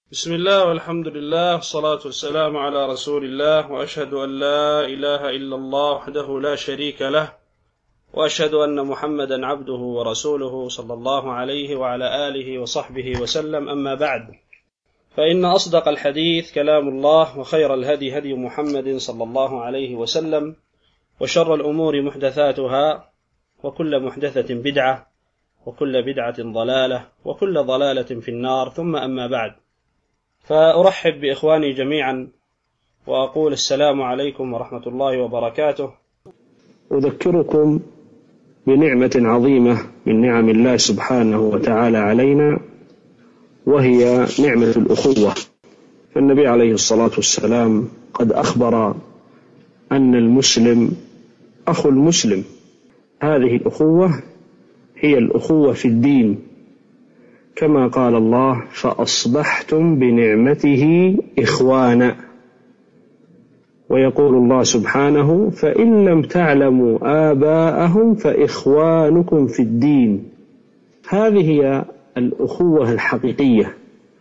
بسم الله والحمد لله والصلاة والسلام على رسول الله، وأشهد أن لا إله إلا الله وحده لا شريك له، وأشهد أن محمدا عبده ورسوله صلى الله عليه وعلى آله وصحبه وسلم. أما بعد، فإن أصدق الحديث كلام الله، وخير الهدي هدي محمد صلى الله عليه وسلم، وشر الأمور محدثاتها، وكل محدثة بدعة، وكل بدعة ضلالة، وكل ضلالة في النار. ثم أما بعد، فأرحب بإخواني جميعا وأقول السلام عليكم ورحمة الله وبركاته. أذكركم بنعمة عظيمة من نعم الله سبحانه وتعالى علينا، وهي نعمة الأخوة. فالنبي عليه الصلاة والسلام قد أخبر أن المسلم أخو المسلم. هذه الأخوة هي الأخوة في الدين، كما قال الله: فأصبحتم بنعمته إخوانا. ويقول الله سبحانه: فإن لم تعلموا آباءهم فإخوانكم في الدين. هذه هي الأخوة الحقيقية،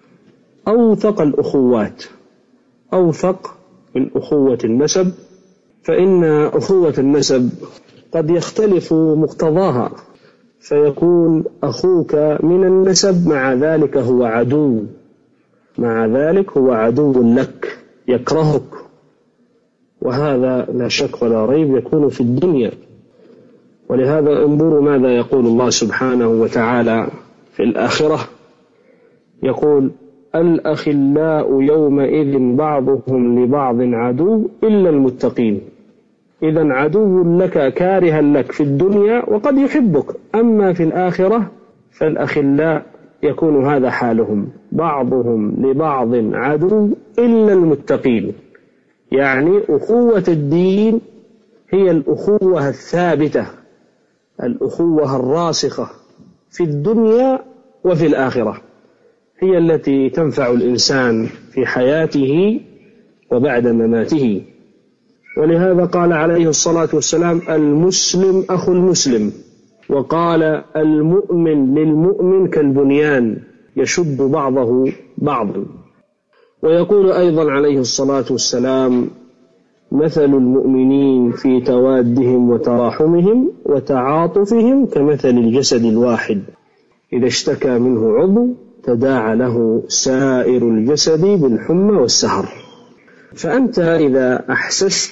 أوثق الأخوات، أوثق من أخوة النسب. فإن أخوة النسب قد يختلف مقتضاها، فيكون أخوك من النسب مع ذلك هو عدو، مع ذلك هو عدو لك، يكرهك، وهذا لا شك ولا ريب يكون في الدنيا. ولهذا انظروا ماذا يقول الله سبحانه وتعالى في الآخرة، يقول: الأخلاء يومئذ بعضهم لبعض عدو إلا المتقين. إذن عدو لك كارها لك في الدنيا وقد يحبك، أما في الآخرة فالأخلاء يكون هذا حالهم، بعضهم لبعض عدو إلا المتقين. يعني أخوة الدين هي الأخوة الثابتة، الأخوة الراسخة في الدنيا وفي الآخرة، هي التي تنفع الإنسان في حياته وبعد مماته. ولهذا قال عليه الصلاة والسلام: المسلم أخو المسلم، وقال: المؤمن للمؤمن كالبنيان يشد بعضه بعضا. ويقول أيضا عليه الصلاة والسلام: مثل المؤمنين في توادهم وتراحمهم وتعاطفهم كمثل الجسد الواحد، إذا اشتكى منه عضو تداعى له سائر الجسد بالحمى والسهر. فأنت إذا أحسست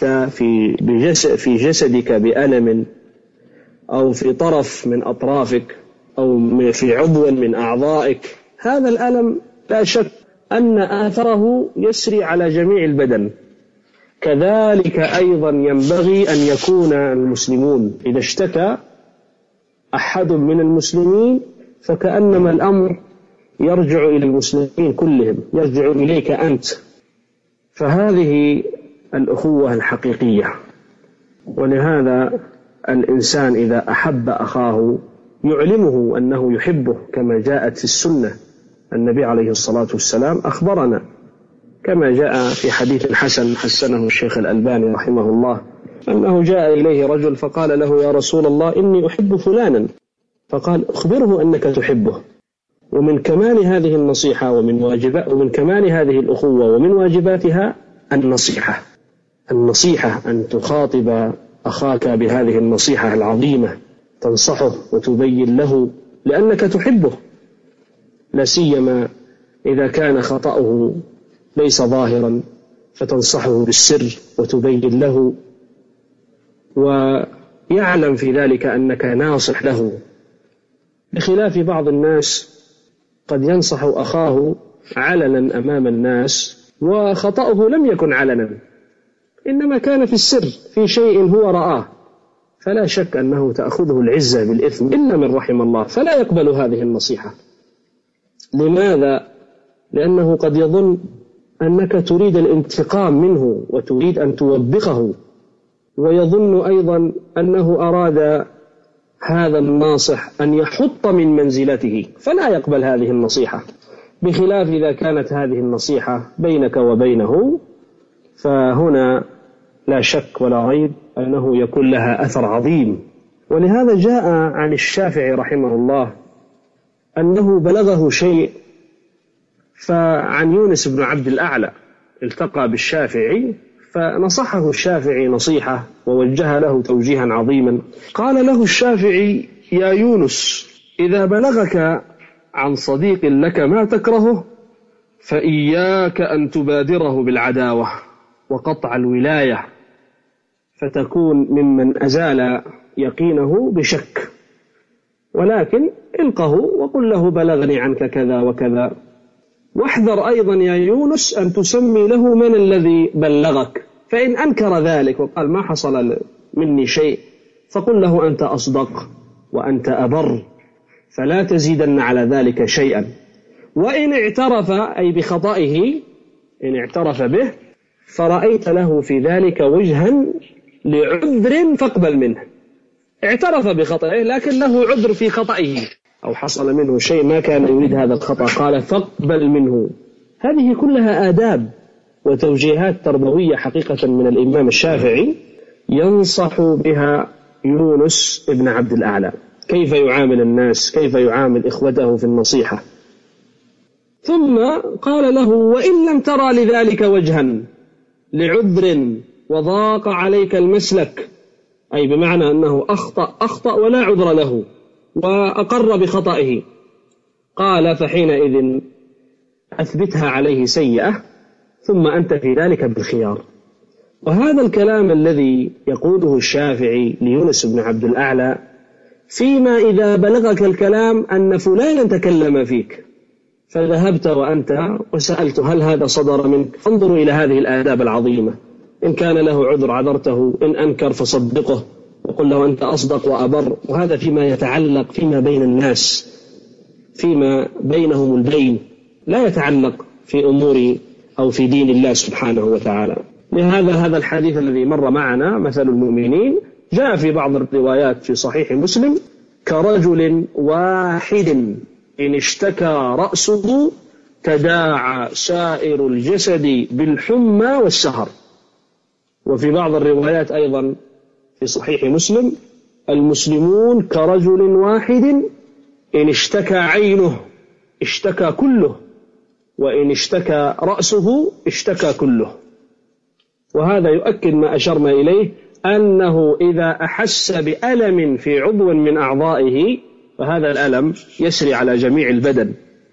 في جسدك بألم، أو في طرف من أطرافك، أو في عضو من أعضائك، هذا الألم لا شك أن آثره يسري على جميع البدن. كذلك أيضا ينبغي أن يكون المسلمون إذا اشتكى أحد من المسلمين فكأنما الأمر يرجع إلى المسلمين كلهم، يرجع إليك أنت. فهذه الأخوة الحقيقية. ولهذا الإنسان إذا أحب أخاه يعلمه أنه يحبه، كما جاءت في السنة. النبي عليه الصلاة والسلام أخبرنا كما جاء في حديث حسنه الشيخ الألباني رحمه الله، أنه جاء إليه رجل فقال له: يا رسول الله، إني أحب فلانا. فقال: أخبره أنك تحبه. ومن كمال هذه النصيحة ومن كمال هذه الأخوة ومن واجباتها النصيحة أن تخاطب أخاك بهذه النصيحة العظيمة، تنصحه وتبين له لأنك تحبه، لا سيما إذا كان خطأه ليس ظاهرا، فتنصحه بالسر وتبين له، ويعلم في ذلك أنك ناصح له، بخلاف بعض الناس قد ينصح أخاه علنا أمام الناس وخطأه لم يكن علنا، إنما كان في السر في شيء هو رآه، فلا شك أنه تأخذه العزة بالإثم إلا من رحم الله، فلا يقبل هذه النصيحة. لماذا؟ لأنه قد يظن أنك تريد الانتقام منه وتريد أن توبخه، ويظن أيضا أنه أراد هذا الناصح أن يحط من منزلته، فلا يقبل هذه النصيحة. بخلاف إذا كانت هذه النصيحة بينك وبينه، فهنا لا شك ولا ريب أنه يكون لها أثر عظيم. ولهذا جاء عن الشافعي رحمه الله أنه بلغه شيء فعن يونس بن عبد الأعلى التقى بالشافعي فنصحه الشافعي نصيحة ووجه له توجيها عظيما. قال له الشافعي: يا يونس، إذا بلغك عن صديق لك ما تكرهه فإياك أن تبادره بالعداوة وقطع الولاية، فتكون ممن أزال يقينه بشك، ولكن القه وقل له: بلغني عنك كذا وكذا. واحذر أيضا يا يونس أن تسمي له من الذي بلغك، فإن أنكر ذلك وقال ما حصل مني شيء فقل له: أنت أصدق وأنت أبر، فلا تزيدن على ذلك شيئا. وإن اعترف أي بخطئه، إن اعترف به فرأيت له في ذلك وجها لعذر فاقبل منه. اعترف بخطئه لكن له عذر في خطئه، أو حصل منه شيء ما كان يريد هذا الخطأ، قال فاقبل منه. هذه كلها آداب وتوجيهات تربوية حقيقة من الإمام الشافعي ينصح بها يونس بن عبد الأعلى، كيف يعامل الناس، كيف يعامل إخوته في النصيحة. ثم قال له: وإن لم ترى لذلك وجها لعذر وضاق عليك المسلك، أي بمعنى أنه أخطأ ولا عذر له وأقر بخطئه، قال: فحينئذ أثبتها عليه سيئة، ثم أنت في ذلك بالخيار. وهذا الكلام الذي يقوله الشافعي ليونس بن عبد الأعلى فيما إذا بلغك الكلام أن فلانا تكلم فيك فذهبت وأنت وسألت هل هذا صدر منك، فانظروا إلى هذه الآداب العظيمة. إن كان له عذر عذرته، إن أنكر فصدقه وقل له أنت أصدق وأبر. وهذا فيما يتعلق فيما بين الناس، فيما بينهم البين، لا يتعلق في أمور أو في دين الله سبحانه وتعالى. لهذا هذا الحديث الذي مر معنا مثل المؤمنين جاء في بعض الروايات في صحيح مسلم: كرجل واحد إن اشتكى رأسه تداعى سائر الجسد بالحمى والسهر. وفي بعض الروايات أيضا في صحيح مسلم: المسلمون كرجل واحد إن اشتكى عينه اشتكى كله، وإن اشتكى رأسه اشتكى كله. وهذا يؤكد ما أشرنا إليه، أنه إذا أحس بألم في عضو من أعضائه فهذا الألم يسري على جميع البدن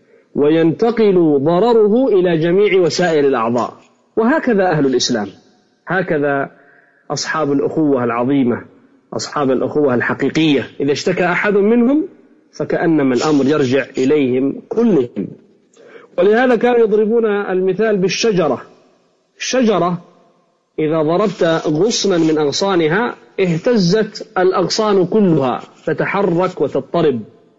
وينتقل ضرره إلى جميع وسائل الأعضاء. وهكذا أهل الإسلام، هكذا أصحاب الأخوة العظيمة، أصحاب الأخوة الحقيقية، إذا اشتكى أحد منهم فكأنما الأمر يرجع إليهم كلهم. ولهذا كانوا يضربون المثال بالشجرة. الشجرة إذا ضربت غصنا من أغصانها اهتزت الأغصان كلها تتحرك وتضطرب.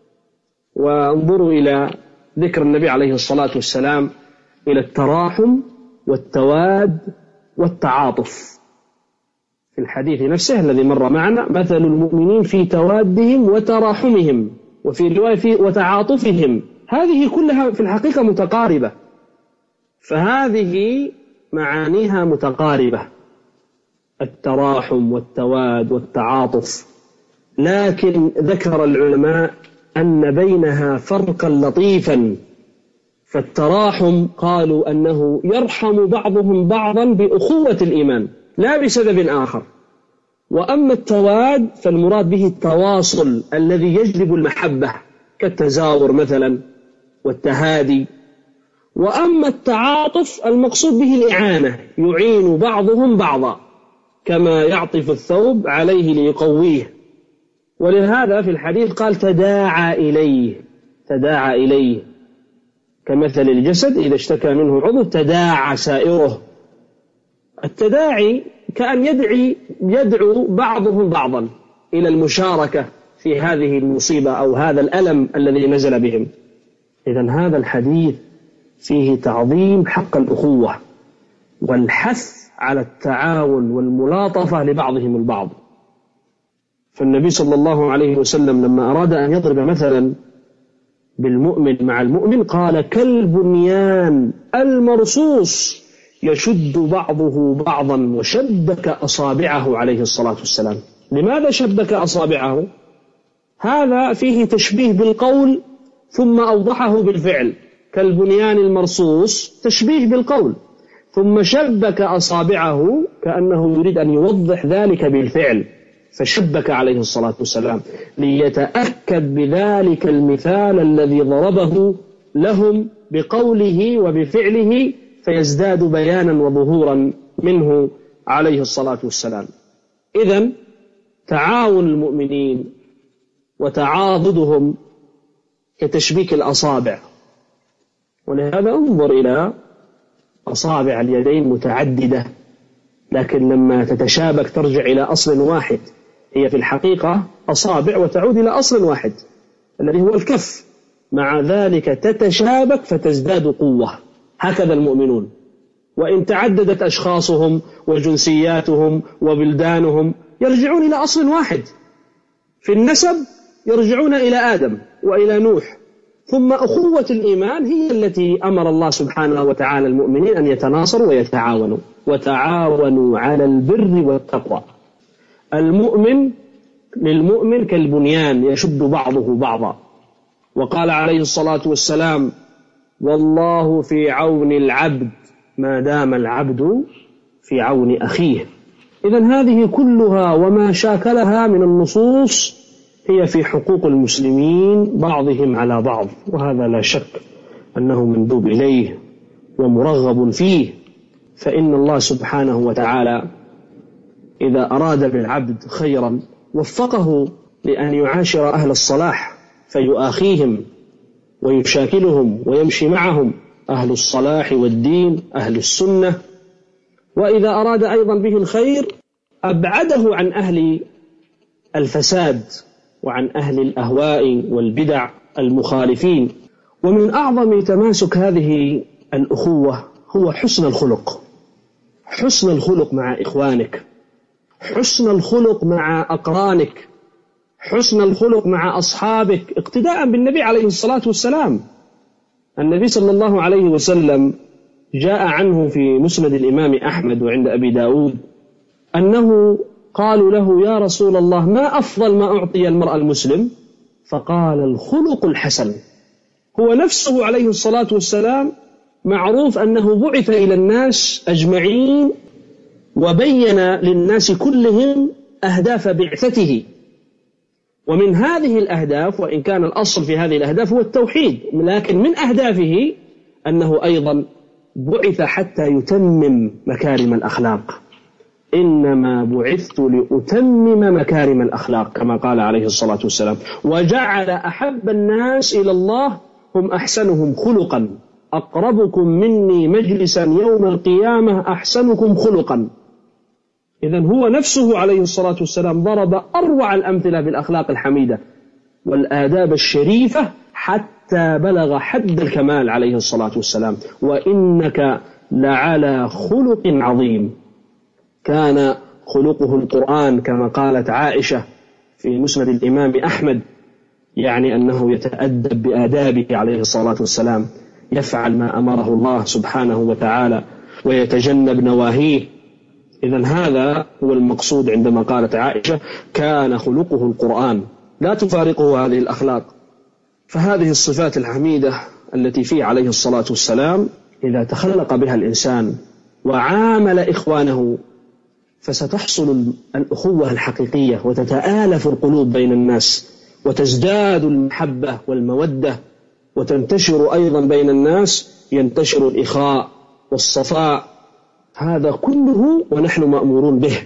وانظروا إلى ذكر النبي عليه الصلاة والسلام إلى التراحم والتواد والتعاطف في الحديث نفسه الذي مر معنا: مثل المؤمنين في توادهم وتراحمهم، وفي رواية في وتعاطفهم. هذه كلها في الحقيقة متقاربة، فهذه معانيها متقاربة، التراحم والتواد والتعاطف. لكن ذكر العلماء أن بينها فرقا لطيفا. فالتراحم قالوا أنه يرحم بعضهم بعضا بأخوة الإيمان لا بسبب آخر. وأما التواد فالمراد به التواصل الذي يجلب المحبة كالتزاور مثلا والتهادي. وأما التعاطف المقصود به الإعانة، يعين بعضهم بعضا كما يعطف الثوب عليه ليقويه. ولهذا في الحديث قال: تداعى إليه كمثل الجسد إذا اشتكى منه عضو تداعى سائره. التداعي كأن يدعو بعضهم بعضا إلى المشاركة في هذه المصيبة أو هذا الألم الذي نزل بهم. إذن هذا الحديث فيه تعظيم حق الأخوة والحث على التعاون والملاطفة لبعضهم البعض. فالنبي صلى الله عليه وسلم لما أراد أن يضرب مثلا بالمؤمن مع المؤمن قال: كالبنيان المرصوص يشد بعضه بعضا، وشبك أصابعه عليه الصلاة والسلام. لماذا شبك أصابعه؟ هذا فيه تشبيه بالقول ثم أوضحه بالفعل. كالبنيان المرصوص، تشبيه بالقول، ثم شبك أصابعه كأنه يريد أن يوضح ذلك بالفعل، فشبك عليه الصلاة والسلام ليتأكد بذلك المثال الذي ضربه لهم بقوله وبفعله، فيزداد بيانا وظهورا منه عليه الصلاة والسلام. إذن تعاون المؤمنين وتعاضدهم كتشبيك الأصابع، ولهذا انظر إلى أصابع اليدين متعددة، لكن لما تتشابك ترجع إلى أصل واحد. هي في الحقيقة أصابع وتعود إلى أصل واحد الذي هو الكف، مع ذلك تتشابك فتزداد قوة. هكذا المؤمنون، وإن تعددت أشخاصهم وجنسياتهم وبلدانهم يرجعون إلى أصل واحد. في النسب يرجعون إلى آدم وإلى نوح، ثم أخوة الإيمان هي التي أمر الله سبحانه وتعالى المؤمنين أن يتناصروا ويتعاونوا. وتعاونوا على البر والتقوى. المؤمن للمؤمن كالبنيان يشد بعضه بعضا. وقال عليه الصلاة والسلام: والله في عون العبد ما دام العبد في عون أخيه. إذن هذه كلها وما شاكلها من النصوص هي في حقوق المسلمين بعضهم على بعض، وهذا لا شك أنه مندوب إليه ومرغب فيه. فإن الله سبحانه وتعالى إذا أراد بالعبد خيرا وفقه لأن يعاشر أهل الصلاح فيؤاخيهم ويشاكلهم ويمشي معهم، أهل الصلاح والدين، أهل السنة. وإذا أراد أيضا به الخير أبعده عن أهل الفساد وعن أهل الأهواء والبدع المخالفين. ومن أعظم تماسك هذه الأخوة هو حسن الخلق. حسن الخلق مع إخوانك، حسن الخلق مع أقرانك، حسن الخلق مع أصحابك، اقتداء بالنبي عليه الصلاة والسلام. النبي صلى الله عليه وسلم جاء عنه في مسند الإمام أحمد وعند أبي داود أنه قالوا له: يا رسول الله، ما أفضل ما أعطي المرء المسلم؟ فقال: الخلق الحسن. هو نفسه عليه الصلاة والسلام معروف أنه بعث إلى الناس أجمعين وبين للناس كلهم أهداف بعثته، ومن هذه الأهداف، وإن كان الأصل في هذه الأهداف هو التوحيد، لكن من أهدافه أنه أيضا بعث حتى يتمم مكارم الأخلاق. إنما بعثت لأتمم مكارم الأخلاق كما قال عليه الصلاة والسلام. وجعل أحب الناس إلى الله هم أحسنهم خلقا، أقربكم مني مجلسا يوم القيامة أحسنكم خلقا. إذن هو نفسه عليه الصلاة والسلام ضرب أروع الأمثلة بالأخلاق الحميدة والآداب الشريفة حتى بلغ حد الكمال عليه الصلاة والسلام: وإنك لعلى خلق عظيم. كان خلقه القرآن كما قالت عائشة في مسند الإمام أحمد، يعني أنه يتأدب بآدابه عليه الصلاة والسلام، يفعل ما أمره الله سبحانه وتعالى ويتجنب نواهيه. إذن هذا هو المقصود عندما قالت عائشة: كان خلقه القرآن، لا تفارقه هذه الأخلاق. فهذه الصفات الحميدة التي فيه عليه الصلاة والسلام إذا تخلق بها الإنسان وعامل إخوانه فستحصل الأخوة الحقيقية، وتتآلف القلوب بين الناس، وتزداد المحبة والمودة، وتنتشر أيضا بين الناس، ينتشر الإخاء والصفاء. هذا كله ونحن مأمورون به.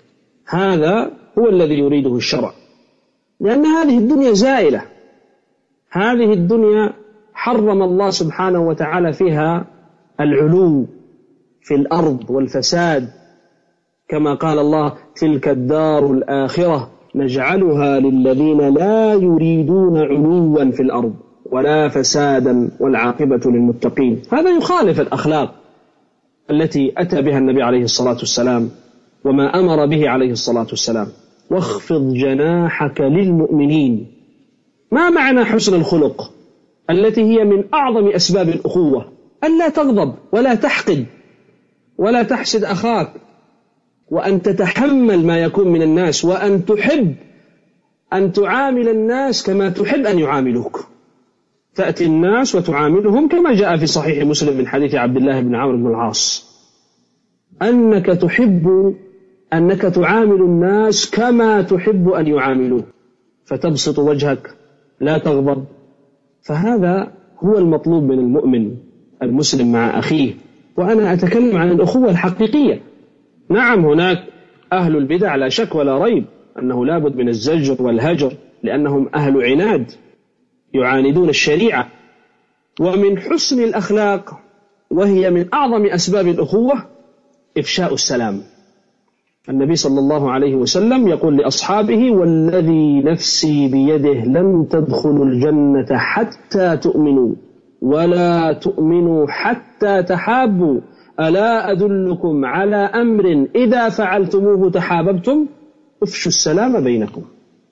هذا هو الذي يريده الشرع، لأن هذه الدنيا زائلة. هذه الدنيا حرم الله سبحانه وتعالى فيها العلو في الأرض والفساد، كما قال الله: تلك الدار الآخرة نجعلها للذين لا يريدون علوا في الأرض ولا فسادا والعاقبة للمتقين. هذا يخالف الأخلاق التي أتى بها النبي عليه الصلاة والسلام وما أمر به عليه الصلاة والسلام. واخفض جناحك للمؤمنين. ما معنى حسن الخلق التي هي من أعظم أسباب الأخوة؟ ألا تغضب ولا تحقد ولا تحسد أخاك، وأن تتحمل ما يكون من الناس، وأن تحب أن تعامل الناس كما تحب أن يعاملوك. تأتي الناس وتعاملهم كما جاء في صحيح مسلم من حديث عبد الله بن عمرو بن العاص أنك تحب أنك تعامل الناس كما تحب أن يعاملوك، فتبسط وجهك لا تغضب. فهذا هو المطلوب من المؤمن المسلم مع أخيه. وأنا أتكلم عن الأخوة الحقيقية. نعم هناك أهل البدع لا شك ولا ريب أنه لابد من الزجر والهجر، لأنهم أهل عناد يعاندون الشريعة. ومن حسن الأخلاق وهي من أعظم أسباب الأخوة إفشاء السلام. النبي صلى الله عليه وسلم يقول لأصحابه: والذي نفسي بيده لن تدخلوا الجنة حتى تؤمنوا ولا تؤمنوا حتى تحابوا، ألا أدلكم على أمر إذا فعلتموه تحاببتم؟ افشوا السلام بينكم.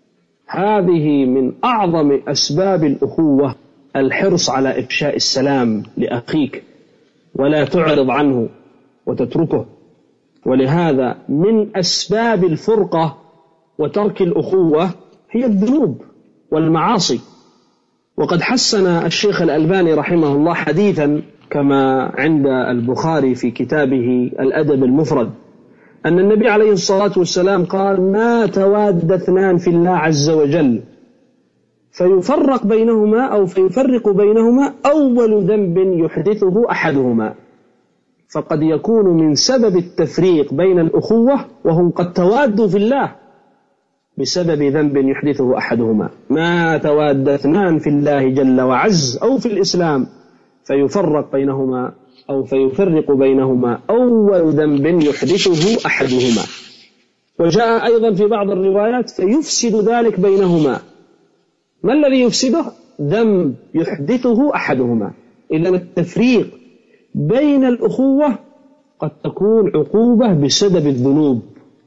هذه من أعظم أسباب الأخوة، الحرص على إفشاء السلام لأخيك ولا تعرض عنه وتتركه. ولهذا من أسباب الفرقة وترك الأخوة هي الذنوب والمعاصي. وقد حسن الشيخ الألباني رحمه الله حديثا كما عند البخاري في كتابه الأدب المفرد أن النبي عليه الصلاة والسلام قال: ما تواد اثنان في الله عز وجل فيفرق بينهما أو فيفرق بينهما أول ذنب يحدثه أحدهما. فقد يكون من سبب التفريق بين الأخوة وهم قد توادوا في الله بسبب ذنب يحدثه أحدهما. ما تواد اثنان في الله جل وعز أو في الإسلام فيفرق بينهما أو فيفرق بينهما أول ذنب يحدثه أحدهما. وجاء أيضا في بعض الروايات: فيفسد ذلك بينهما. ما الذي يفسده؟ ذنب يحدثه أحدهما. إذن التفريق بين الأخوة قد تكون عقوبة بسبب الذنوب،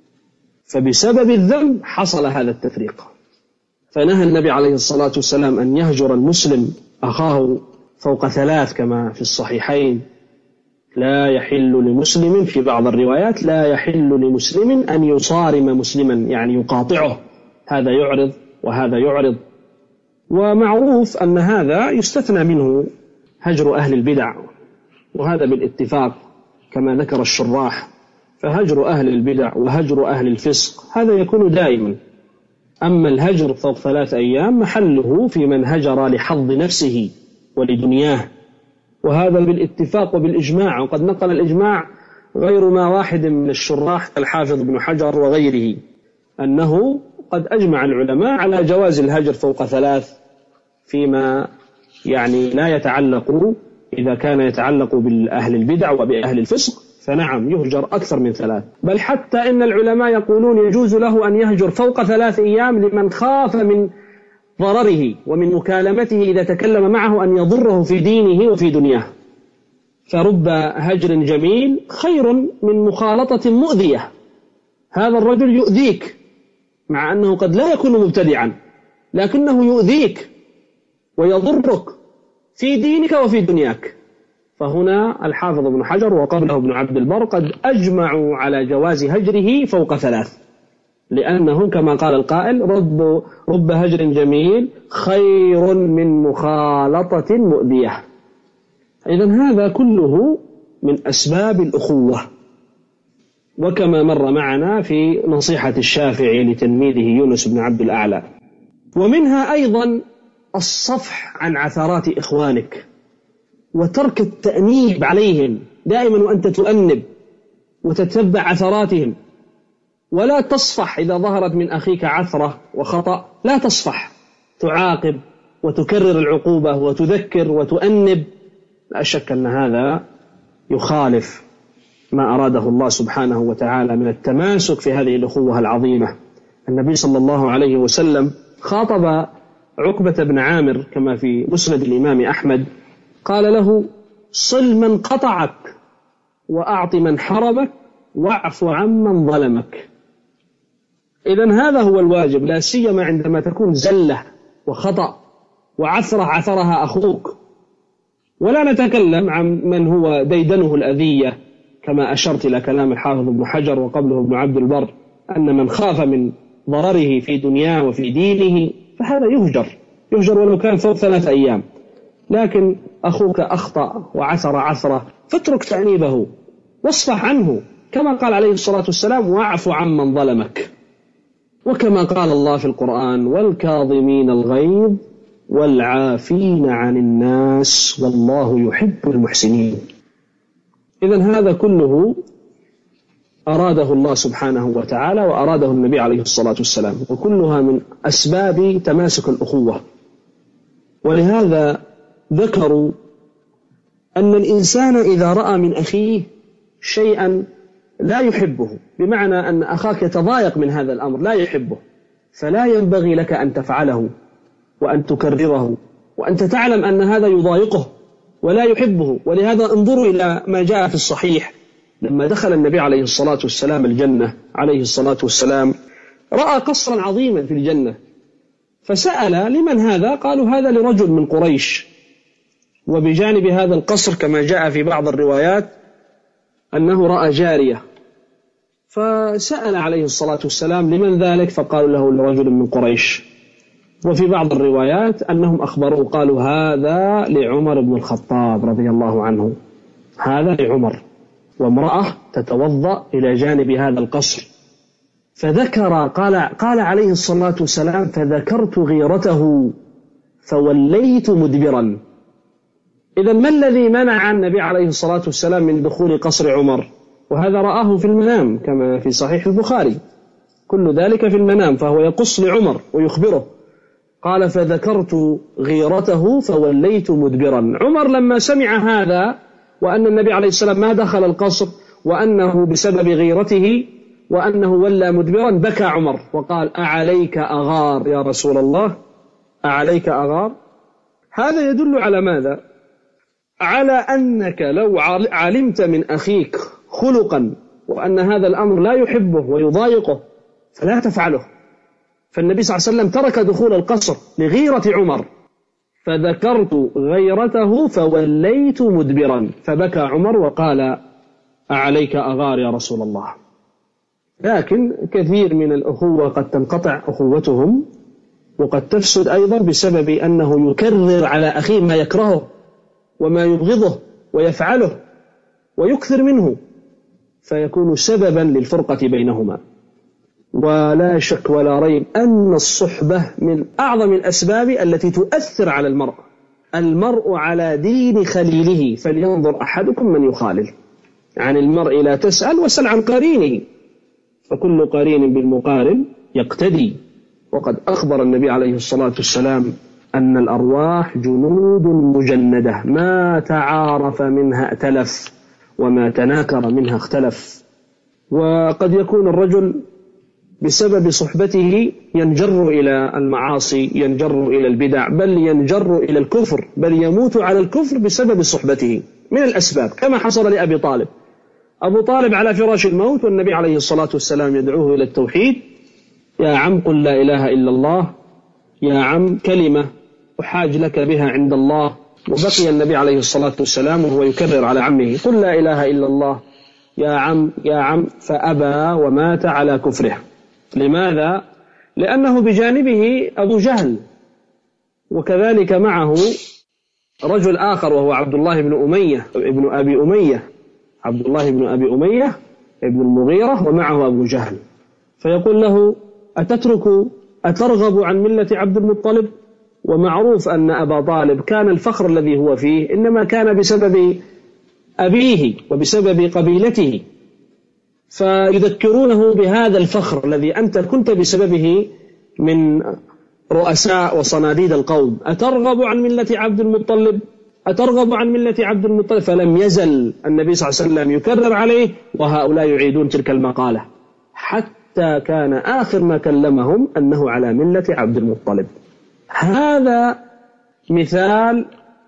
فبسبب الذنب حصل هذا التفريق. فنهى النبي عليه الصلاة والسلام أن يهجر المسلم أخاه فوق 3 كما في الصحيحين: لا يحل لمسلم، في بعض الروايات: لا يحل لمسلم أن يصارم مسلما، يعني يقاطعه، هذا يعرض وهذا يعرض. ومعروف أن هذا يستثنى منه هجر أهل البدع، وهذا بالاتفاق كما ذكر الشراح. فهجر أهل البدع وهجر أهل الفسق هذا يكون دائما. أما الهجر فوق 3 أيام محله في من هجر لحظ نفسه ولدنياه، وهذا بالاتفاق وبالإجماع. وقد نقل الإجماع غير ما واحد من الشراح كالحافظ بن حجر وغيره أنه قد أجمع العلماء على جواز الهجر فوق 3 فيما يعني لا يتعلق، إذا كان يتعلق بأهل البدع وبأهل الفسق فنعم يهجر أكثر من 3. بل حتى إن العلماء يقولون يجوز له أن يهجر فوق 3 أيام لمن خاف من ضرره ومن مكالمته إذا تكلم معه أن يضره في دينه وفي دنياه. فرب هجر جميل خير من مخالطة مؤذية. هذا الرجل يؤذيك مع أنه قد لا يكون مبتدعا، لكنه يؤذيك ويضرك في دينك وفي دنياك. فهنا الحافظ ابن حجر وقبله ابن عبد البر قد أجمعوا على جواز هجره فوق 3، لأنه كما قال القائل: رب هجر جميل خير من مخالطة مؤذية. إذن هذا كله من أسباب الأخوة، وكما مر معنا في نصيحة الشافعي لتلميذه يونس بن عبد الأعلى. ومنها أيضا الصفح عن عثرات إخوانك وترك التأنيب عليهم، دائما وأنت تؤنب وتتبع عثراتهم، ولا تصفح إذا ظهرت من أخيك عثرة وخطأ، لا تصفح، تعاقب وتكرر العقوبة وتذكر وتؤنب. لا شك أن هذا يخالف ما أراده الله سبحانه وتعالى من التماسك في هذه الأخوة العظيمة. النبي صلى الله عليه وسلم خاطب عقبة بن عامر كما في مسند الإمام أحمد، قال له: صل من قطعك وأعط من حرمك واعف عمن ظلمك. إذن هذا هو الواجب، لا سيما عندما تكون زلة وخطأ وعثرة عثرها أخوك. ولا نتكلم عن من هو ديدنه الأذية كما أشرت إلى كلام الحافظ ابن حجر وقبله ابن عبد البر أن من خاف من ضرره في دنياه وفي دينه فهذا يهجر ولو كان فوق 3 أيام. لكن أخوك أخطأ وعثر عثرة فاترك تأنيبه واصفح عنه، كما قال عليه الصلاة والسلام: واعف عمن ظلمك. وكما قال الله في القرآن: والكاظمين الغيظ والعافين عن الناس والله يحب المحسنين. إذن هذا كله أراده الله سبحانه وتعالى وأراده النبي عليه الصلاة والسلام، وكلها من أسباب تماسك الأخوة. ولهذا ذكروا أن الإنسان إذا رأى من أخيه شيئا لا يحبه، بمعنى أن أخاك يتضايق من هذا الأمر لا يحبه، فلا ينبغي لك أن تفعله وأن تكرره، وأنت تعلم أن هذا يضايقه ولا يحبه. ولهذا انظروا إلى ما جاء في الصحيح: لما دخل النبي عليه الصلاة والسلام الجنة عليه الصلاة والسلام رأى قصرا عظيما في الجنة، فسأل: لمن هذا؟ قالوا: هذا لرجل من قريش. وبجانب هذا القصر كما جاء في بعض الروايات أنه رأى جارية، فسأل عليه الصلاة والسلام: لمن ذلك؟ فقالوا له: لرجل من قريش. وفي بعض الروايات أنهم أخبروه قالوا: هذا لعمر بن الخطاب رضي الله عنه، هذا لعمر. وامرأة تتوضأ إلى جانب هذا القصر، فذكر قال عليه الصلاة والسلام: فذكرت غيرته فوليت مدبرا. إذن ما الذي منع النبي عليه الصلاة والسلام من دخول قصر عمر؟ وهذا رآه في المنام كما في صحيح البخاري، كل ذلك في المنام، فهو يقص لعمر ويخبره. قال: فذكرت غيرته فوليت مدبرا. عمر لما سمع هذا وأن النبي عليه السلام ما دخل القصر وأنه بسبب غيرته وأنه ولى مدبرا بكى عمر وقال: أعليك أغار يا رسول الله، أعليك أغار. هذا يدل على ماذا؟ على أنك لو علمت من أخيك خلقا وأن هذا الأمر لا يحبه ويضايقه فلا تفعله. فالنبي صلى الله عليه وسلم ترك دخول القصر لغيرة عمر، فذكرت غيرته فوليت مدبرا، فبكى عمر وقال: أعليك أغار يا رسول الله. لكن كثير من الأخوة قد تنقطع أخوتهم وقد تفسد أيضا بسبب أنه يكرر على أخيه ما يكرهه وما يبغضه ويفعله ويكثر منه، فيكون سببا للفرقة بينهما. ولا شك ولا ريب أن الصحبة من أعظم الأسباب التي تؤثر على المرء. المرء على دين خليله فلينظر أحدكم من يخالل. عن المرء لا تسأل وسل عن قرينه، فكل قرين بالمقارن يقتدي. وقد أخبر النبي عليه الصلاة والسلام أن الأرواح جنود مجندة، ما تعارف منها ائتلف وما تناكر منها اختلف. وقد يكون الرجل بسبب صحبته ينجر إلى المعاصي، ينجر إلى البدع، بل ينجر إلى الكفر، بل يموت على الكفر بسبب صحبته من الأسباب، كما حصل لأبي طالب. أبو طالب على فراش الموت والنبي عليه الصلاة والسلام يدعوه إلى التوحيد: يا عم قل لا إله إلا الله، يا عم كلمة أحاج لك بها عند الله. وبقي النبي عليه الصلاة والسلام وهو يكرر على عمه: قل لا إله إلا الله يا عم يا عم، فأبى ومات على كفره. لماذا؟ لأنه بجانبه أبو جهل، وكذلك معه رجل آخر وهو عبد الله بن أمية ابن أبي أمية، عبد الله بن أبي أمية ابن المغيرة، ومعه أبو جهل. فيقول له: أترغب عن ملة عبد المطلب؟ ومعروف أن أبا طالب كان الفخر الذي هو فيه إنما كان بسبب أبيه وبسبب قبيلته، فيذكرونه بهذا الفخر الذي أنت كنت بسببه من رؤساء وصناديد القوم. أترغب عن ملة عبد المطلب؟ أترغب عن ملة عبد المطلب؟ فلم يزل النبي صلى الله عليه وسلم يكرر عليه وهؤلاء يعيدون تلك المقالة، حتى كان آخر ما كلمهم أنه على ملة عبد المطلب. هذا مثال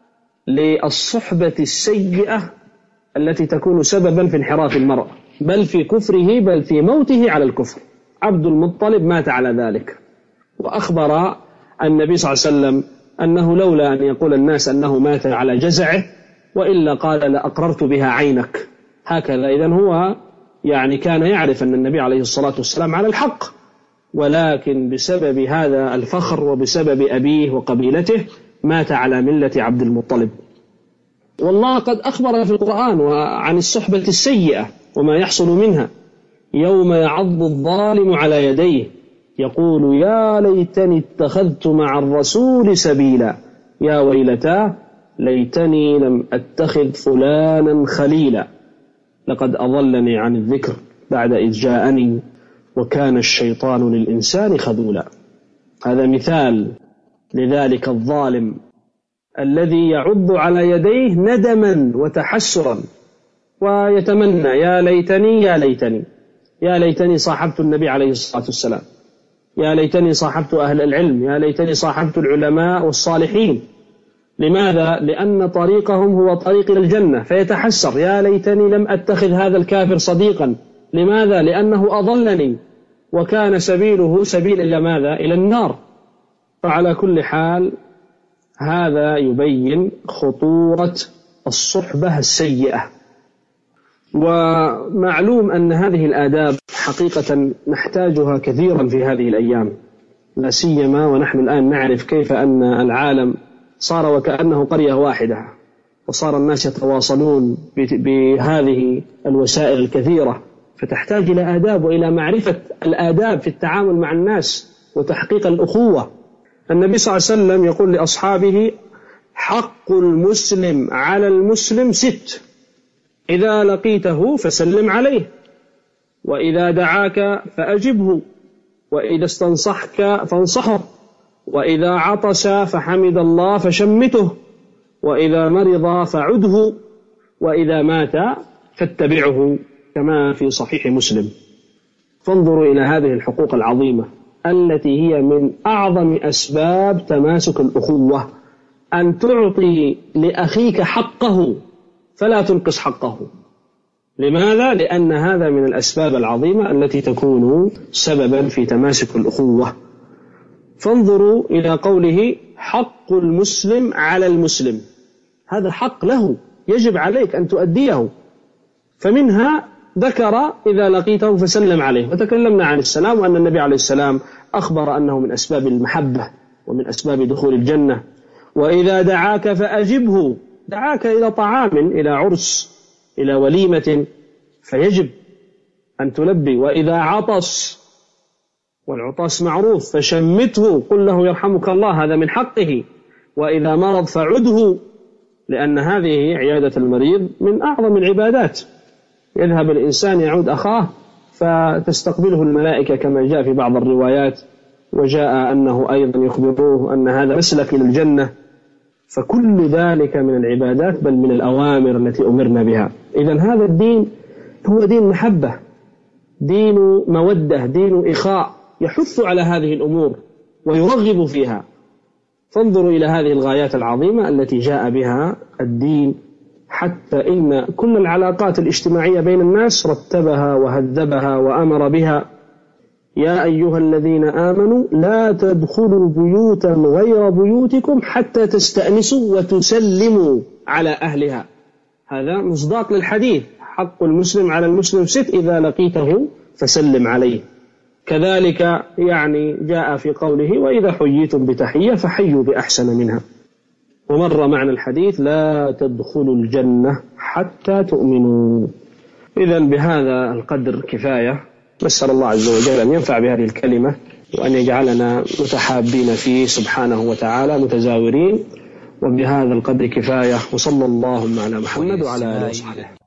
للصحبة السيئة التي تكون سببا في انحراف المرء، بل في كفره، بل في موته على الكفر. عبد المطلب مات على ذلك، وأخبر النبي صلى الله عليه وسلم أنه لولا أن يقول الناس أنه مات على جزعه وإلا قال لأقررت بها عينك. هكذا. إذن هو كان يعرف أن النبي عليه الصلاة والسلام على الحق، ولكن بسبب هذا الفخر وبسبب أبيه وقبيلته مات على ملة عبد المطلب. والله قد أخبر في القرآن عن الصحبة السيئة وما يحصل منها، يوم يعض الظالم على يديه يقول يا ليتني اتخذت مع الرسول سبيلا يا ويلتاه ليتني لم أتخذ فلانا خليلا لقد أضلني عن الذكر بعد إذ جاءني وكان الشيطان للإنسان خذولا. هذا مثال لذلك الظالم الذي يعض على يديه ندما وتحسرا ويتمنى يا ليتني يا ليتني يا ليتني صاحبت النبي عليه الصلاة والسلام، يا ليتني صاحبت أهل العلم، يا ليتني صاحبت العلماء والصالحين. لماذا؟ لأن طريقهم هو طريق إلى الجنة، فيتحسر يا ليتني لم أتخذ هذا الكافر صديقا. لماذا؟ لأنه أضلني وكان سبيله سبيل إلى ماذا؟ إلى النار. فعلى كل حال هذا يبين خطورة الصحبة السيئة. ومعلوم أن هذه الآداب حقيقة نحتاجها كثيرا في هذه الأيام، لا سيما ونحن الآن نعرف كيف أن العالم صار وكأنه قرية واحدة، وصار الناس يتواصلون بهذه الوسائل الكثيرة، فتحتاج إلى آداب وإلى معرفة الآداب في التعامل مع الناس وتحقيق الأخوة. النبي صلى الله عليه وسلم يقول لأصحابه حق المسلم على المسلم 6: إذا لقيته فسلم عليه، وإذا دعاك فأجبه، وإذا استنصحك فانصحه، وإذا عطس فحمد الله فشمته، وإذا مرض فعده، وإذا مات فاتبعه، كما في صحيح مسلم. فانظروا إلى هذه الحقوق العظيمة التي هي من أعظم أسباب تماسك الأخوة، أن تعطي لأخيك حقه فلا تنقص حقه. لماذا؟ لأن هذا من الأسباب العظيمة التي تكون سببا في تماسك الأخوة. فانظروا إلى قوله حق المسلم على المسلم، هذا حق له يجب عليك أن تؤديه. فمنها ذكر إذا لقيته فسلم عليه، وتكلمنا عن السلام وأن النبي عليه السلام أخبر أنه من أسباب المحبة ومن أسباب دخول الجنة. وإذا دعاك فأجبه، دعاك إلى طعام، إلى عرس، إلى وليمة، فيجب أن تلبي. وإذا عطس، والعطاس معروف، فشمته، قل له يرحمك الله، هذا من حقه. وإذا مرض فعده، لأن هذه عيادة المريض من أعظم العبادات. يذهب الإنسان يعود أخاه فتستقبله الملائكة كما جاء في بعض الروايات، وجاء أنه أيضا يخبروه أن هذا مسلك إلى الجنة. فكل ذلك من العبادات، بل من الأوامر التي أمرنا بها. إذن هذا الدين هو دين محبة، دين مودة، دين إخاء، يحث على هذه الأمور ويرغب فيها. فانظروا إلى هذه الغايات العظيمة التي جاء بها الدين، حتى إن كل العلاقات الاجتماعية بين الناس رتبها وهذبها وأمر بها. يا أيها الذين آمنوا لا تدخلوا بيوتا غير بيوتكم حتى تستأنسوا وتسلموا على أهلها. هذا مصداق للحديث، حق المسلم على المسلم 6: إذا لقيته فسلم عليه. كذلك يعني جاء في قوله وإذا حييتم بتحية فحيوا بأحسن منها. ومر معنى الحديث لا تدخلوا الجنة حتى تؤمنوا. إذن بهذا القدر كفاية. نسأل الله عز وجل أن ينفع بهذه الكلمة وأن يجعلنا متحابين فيه سبحانه وتعالى متزاورين. وبهذا القدر كفاية، وصلى الله على محمد وعلى آله وصحبه.